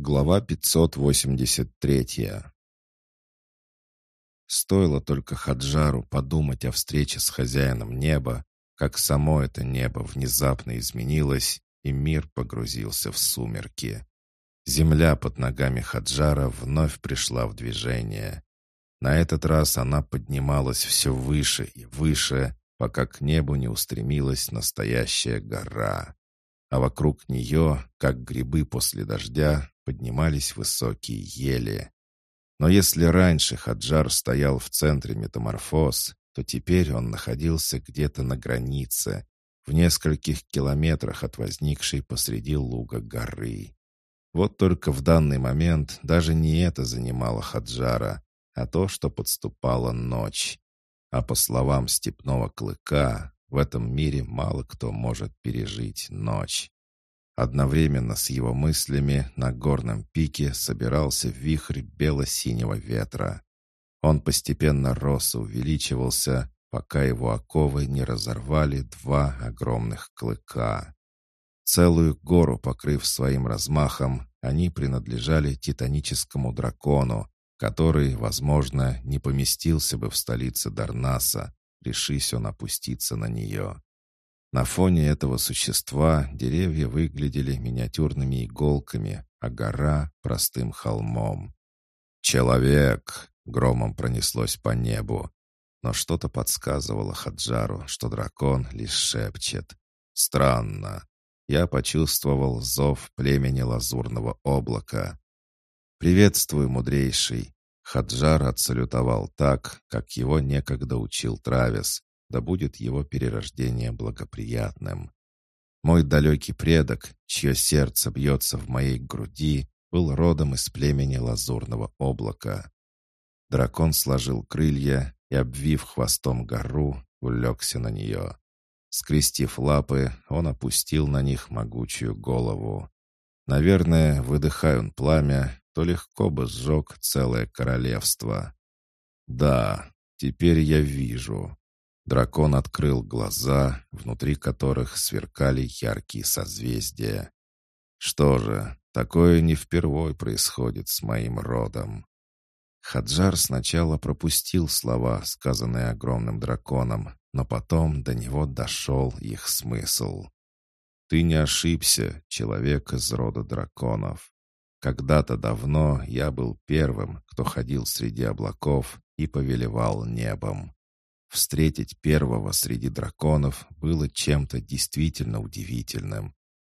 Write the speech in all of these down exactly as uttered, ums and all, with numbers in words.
Глава пятьсот восемьдесят три. Стоило только Хаджару подумать о встрече с хозяином неба, как само это небо внезапно изменилось, и мир погрузился в сумерки. Земля под ногами Хаджара вновь пришла в движение. На этот раз она поднималась все выше и выше, пока к небу не устремилась настоящая гора. А вокруг нее, как грибы после дождя, поднимались высокие ели. Но если раньше Хаджар стоял в центре метаморфоз, то теперь он находился где-то на границе, в нескольких километрах от возникшей посреди луга горы. Вот только в данный момент даже не это занимало Хаджара, а то, что подступала ночь. А по словам степного клыка, в этом мире мало кто может пережить ночь. Одновременно с его мыслями на горном пике собирался вихрь бело-синего ветра. Он постепенно рос и увеличивался, пока его оковы не разорвали два огромных клыка. Целую гору покрыв своим размахом, они принадлежали титаническому дракону, который, возможно, не поместился бы в столице Дарнаса, решись он опуститься на нее. На фоне этого существа деревья выглядели миниатюрными иголками, а гора — простым холмом. «Человек!» — громом пронеслось по небу. Но что-то подсказывало Хаджару, что дракон лишь шепчет. «Странно. Я почувствовал зов племени Лазурного облака». «Приветствую, мудрейший!» Хаджар отсалютовал так, как его некогда учил Травис. Да будет его перерождение благоприятным. Мой далекий предок, чье сердце бьется в моей груди, был родом из племени Лазурного облака. Дракон сложил крылья и, обвив хвостом гору, улегся на нее. Скрестив лапы, он опустил на них могучую голову. Наверное, выдыхая он пламя, то легко бы сжег целое королевство. Да, теперь я вижу. Дракон открыл глаза, внутри которых сверкали яркие созвездия. Что же, такое не впервой происходит с моим родом. Хаджар сначала пропустил слова, сказанные огромным драконом, но потом до него дошел их смысл. «Ты не ошибся, человек из рода драконов. Когда-то давно я был первым, кто ходил среди облаков и повелевал небом. Встретить первого среди драконов было чем-то действительно удивительным.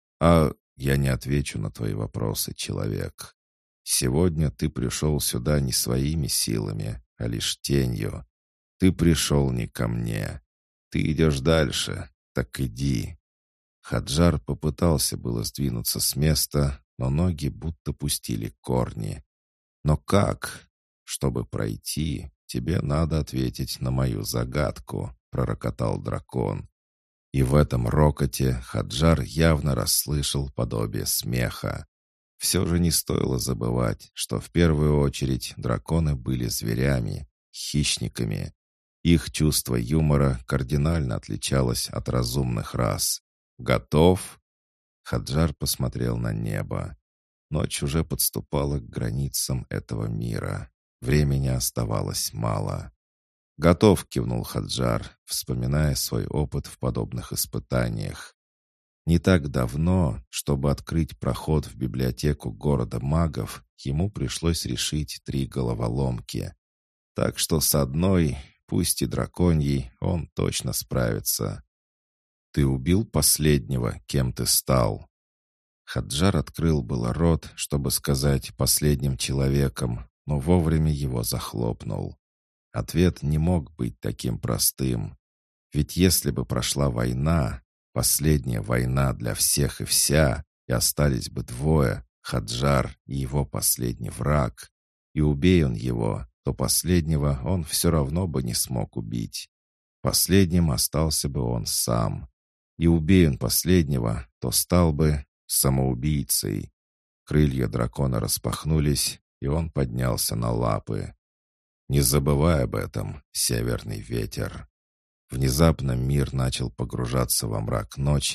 А я не отвечу на твои вопросы, человек. Сегодня ты пришел сюда не своими силами, а лишь тенью. Ты пришел не ко мне. Ты идешь дальше, так иди». Хаджар попытался было сдвинуться с места, но ноги будто пустили корни. «Но как? Чтобы пройти, тебе надо ответить на мою загадку», — пророкотал дракон. И в этом рокоте Хаджар явно расслышал подобие смеха. Все же не стоило забывать, что в первую очередь драконы были зверями, хищниками. Их чувство юмора кардинально отличалось от разумных рас. «Готов?» Хаджар посмотрел на небо. Ночь уже подступала к границам этого мира. Времени оставалось мало. «Готов», — кивнул Хаджар, вспоминая свой опыт в подобных испытаниях. Не так давно, чтобы открыть проход в библиотеку города магов, ему пришлось решить три головоломки. Так что с одной, пусть и драконьей, он точно справится. «Ты убил последнего, кем ты стал?» Хаджар открыл было рот, чтобы сказать «последним человеком», но вовремя его захлопнул. Ответ не мог быть таким простым. Ведь если бы прошла война, последняя война для всех и вся, и остались бы двое, Хаджар и его последний враг, и убей он его, то последнего он все равно бы не смог убить. Последним остался бы он сам. И убей он последнего, то стал бы самоубийцей. Крылья дракона распахнулись, и он поднялся на лапы. «Не забывай об этом, северный ветер». Внезапно мир начал погружаться во мрак ночи,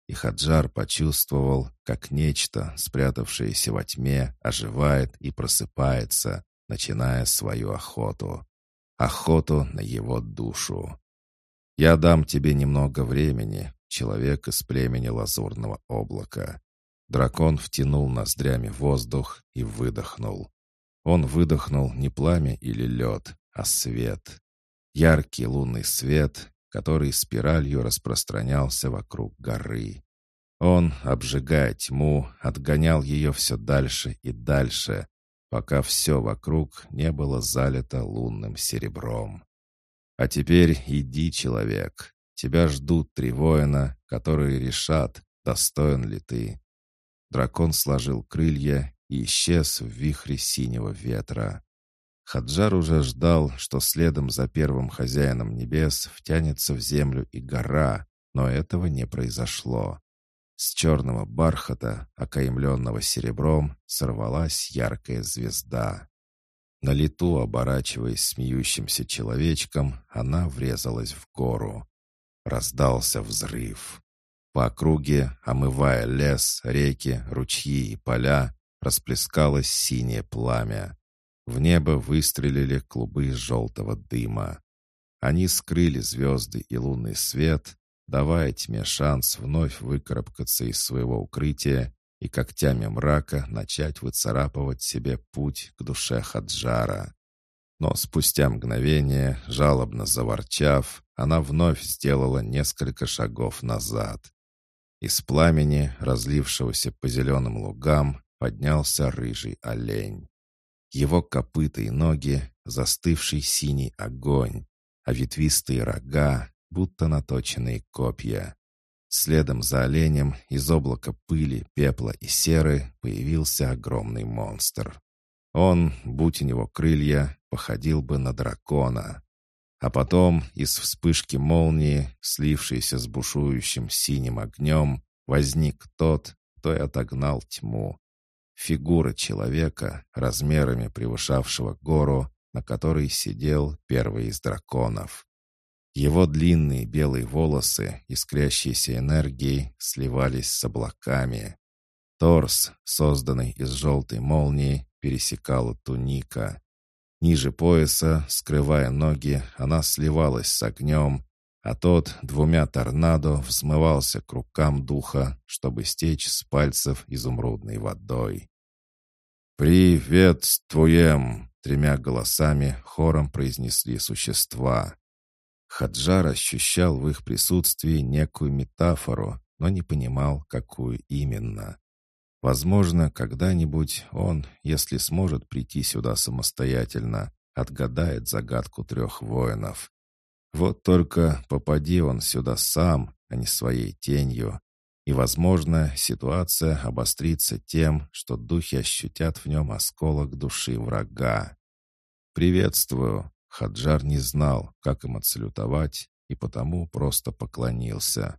и Хаджар почувствовал, как нечто, спрятавшееся во тьме, оживает и просыпается, начиная свою охоту. Охоту на его душу. «Я дам тебе немного времени, человек из племени Лазурного облака». Дракон втянул ноздрями воздух и выдохнул. Он выдохнул не пламя или лед, а свет. Яркий лунный свет, который спиралью распространялся вокруг горы. Он, обжигая тьму, отгонял ее все дальше и дальше, пока все вокруг не было залито лунным серебром. «А теперь иди, человек. Тебя ждут три воина, которые решат, достоин ли ты». Дракон сложил крылья и исчез в вихре синего ветра. Хаджар уже ждал, что следом за первым хозяином небес втянется в землю и гора, но этого не произошло. С черного бархата, окаймленного серебром, сорвалась яркая звезда. На лету, оборачиваясь смеющимся человечком, она врезалась в гору. Раздался взрыв. По округе, омывая лес, реки, ручьи и поля, расплескалось синее пламя. В небо выстрелили клубы желтого дыма. Они скрыли звезды и лунный свет, давая тьме шанс вновь выкарабкаться из своего укрытия и когтями мрака начать выцарапывать себе путь к душе Хаджара. Но спустя мгновение, жалобно заворчав, она вновь сделала несколько шагов назад. Из пламени, разлившегося по зеленым лугам, поднялся рыжий олень. Его копыта и ноги — застывший синий огонь, а ветвистые рога — будто наточенные копья. Следом за оленем из облака пыли, пепла и серы появился огромный монстр. Он, будь у него крылья, походил бы на дракона. А потом из вспышки молнии, слившейся с бушующим синим огнем, возник тот, кто и отогнал тьму. Фигура человека, размерами превышавшего гору, на которой сидел первый из драконов. Его длинные белые волосы, искрящиеся энергией, сливались с облаками. Торс, созданный из желтой молнии, пересекала туника. Ниже пояса, скрывая ноги, она сливалась с огнем, а тот двумя торнадо взмывался к рукам духа, чтобы стечь с пальцев изумрудной водой. «Приветствуем!» — тремя голосами хором произнесли существа. Хаджар ощущал в их присутствии некую метафору, но не понимал, какую именно. Возможно, когда-нибудь он, если сможет прийти сюда самостоятельно, отгадает загадку трех воинов. Вот только попади он сюда сам, а не своей тенью, и, возможно, ситуация обострится тем, что духи ощутят в нем осколок души врага. «Приветствую!» Хаджар не знал, как им отсалютовать, и потому просто поклонился.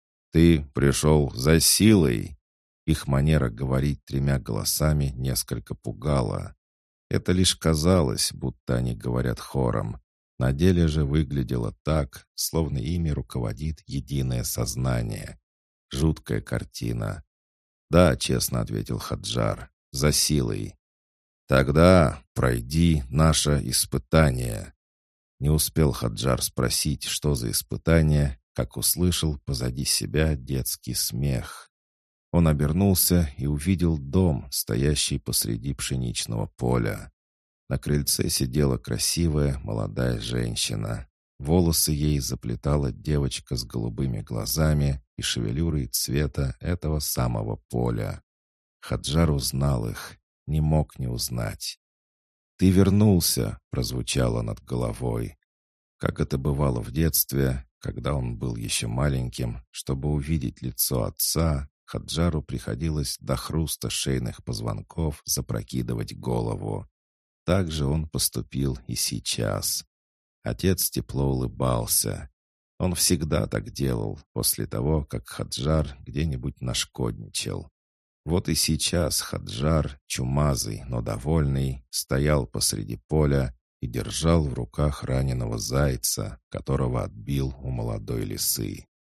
«Ты пришел за силой!» Их манера говорить тремя голосами несколько пугала. Это лишь казалось, будто они говорят хором. На деле же выглядело так, словно ими руководит единое сознание. Жуткая картина. «Да», — честно ответил Хаджар, — «за силой». «Тогда пройди наше испытание». Не успел Хаджар спросить, что за испытание, как услышал позади себя детский смех. Он обернулся и увидел дом, стоящий посреди пшеничного поля. На крыльце сидела красивая молодая женщина. Волосы ей заплетала девочка с голубыми глазами и шевелюрой цвета этого самого поля. Хаджар узнал их, не мог не узнать. «Ты вернулся!» — прозвучало над головой. Как это бывало в детстве, когда он был еще маленьким, чтобы увидеть лицо отца, Хаджару приходилось до хруста шейных позвонков запрокидывать голову. Так же он поступил и сейчас. Отец тепло улыбался. Он всегда так делал после того, как Хаджар где-нибудь нашкодничал. Вот и сейчас Хаджар, чумазый, но довольный, стоял посреди поля и держал в руках раненого зайца, которого отбил у молодой лисы.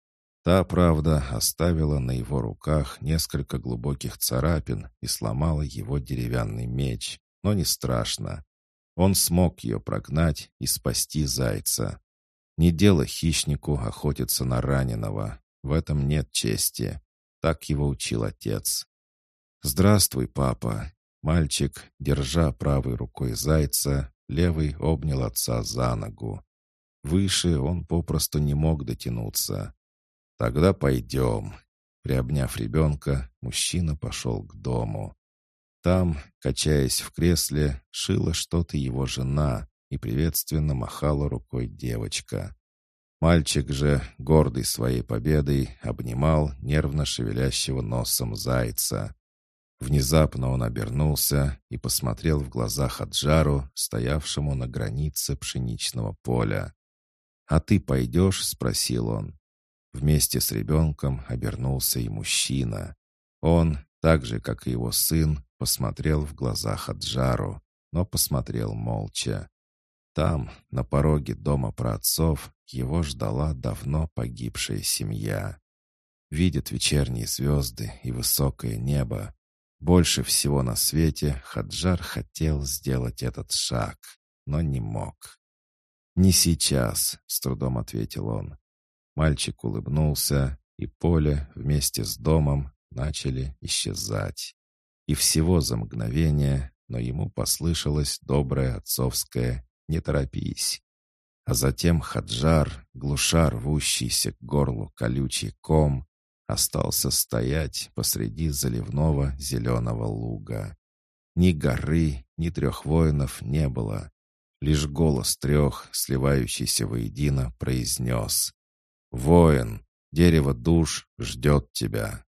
Та, правда, оставила на его руках несколько глубоких царапин и сломала его деревянный меч, но не страшно. Он смог ее прогнать и спасти зайца. Не дело хищнику охотиться на раненого. В этом нет чести. Так его учил отец. «Здравствуй, папа». Мальчик, держа правой рукой зайца, левый обнял отца за ногу. Выше он попросту не мог дотянуться. «Тогда пойдем». Приобняв ребенка, мужчина пошел к дому. Там, качаясь в кресле, шила что-то его жена и приветственно махала рукой девочка. Мальчик же, гордый своей победой, обнимал нервно шевелящего носом зайца. Внезапно он обернулся и посмотрел в глаза Хаджару, стоявшему на границе пшеничного поля. «А ты пойдешь?» — спросил он. Вместе с ребенком обернулся и мужчина. Он, так же, как и его сын, посмотрел в глаза Хаджару, но посмотрел молча. Там, на пороге дома праотцов, его ждала давно погибшая семья. Видят вечерние звезды и высокое небо. Больше всего на свете Хаджар хотел сделать этот шаг, но не мог. «Не сейчас», — с трудом ответил он. Мальчик улыбнулся, и поле вместе с домом начали исчезать. И всего за мгновение, но ему послышалось доброе отцовское «не торопись». А затем Хаджар, глуша рвущийся к горлу колючий ком, остался стоять посреди заливного зеленого луга. Ни горы, ни трех воинов не было. Лишь голос трех, сливающийся воедино, произнес: «Воин, дерево душ ждет тебя».